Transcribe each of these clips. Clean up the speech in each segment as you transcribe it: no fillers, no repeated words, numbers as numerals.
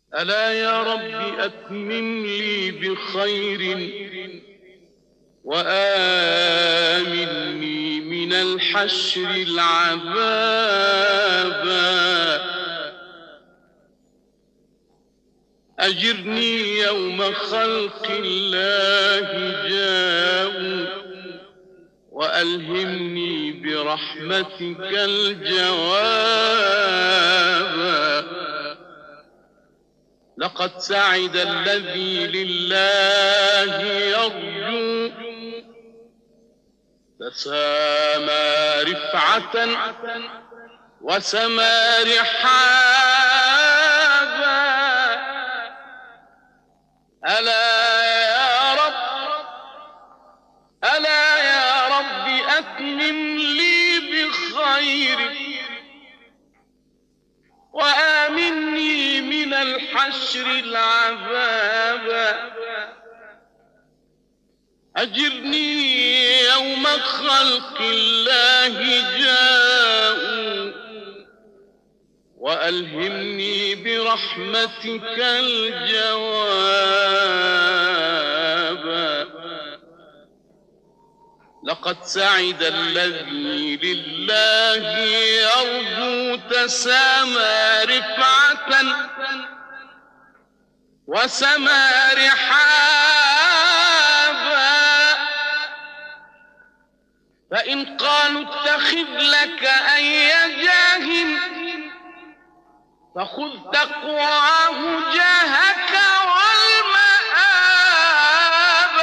ألا يا رب أتمم لي بخير وآمني من الحشر العذابا. أجرني يوم خلق الله جاءوا وألهمني برحمتك الجواب. لقد سعد الذي لله يرجو فسامى رفعة وسمى رحابا. ألا يا رب ألا يا رب أتمم لي بخير وآمني من الحشر العذاب. أجرني يوم خلق الله جاءوا وألهمني برحمتك الجواب. لقد سعد الذي لله يرجو تسامى رفعة وسمى رحابا. فإن قالوا اتخذ لك أي جاه فخذ تقواه جاهك والمآب.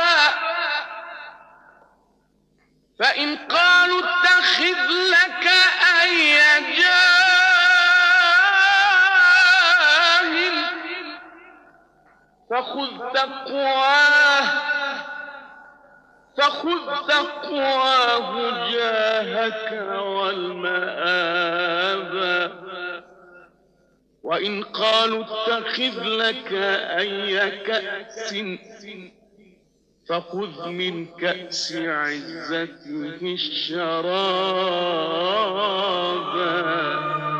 فإن قالوا اتخذ لك أي جاه فخذ تقواه جاهك والمآب. وإن قالوا اتخذ لك أي كأس فخذ من كأس عزته الشرابا.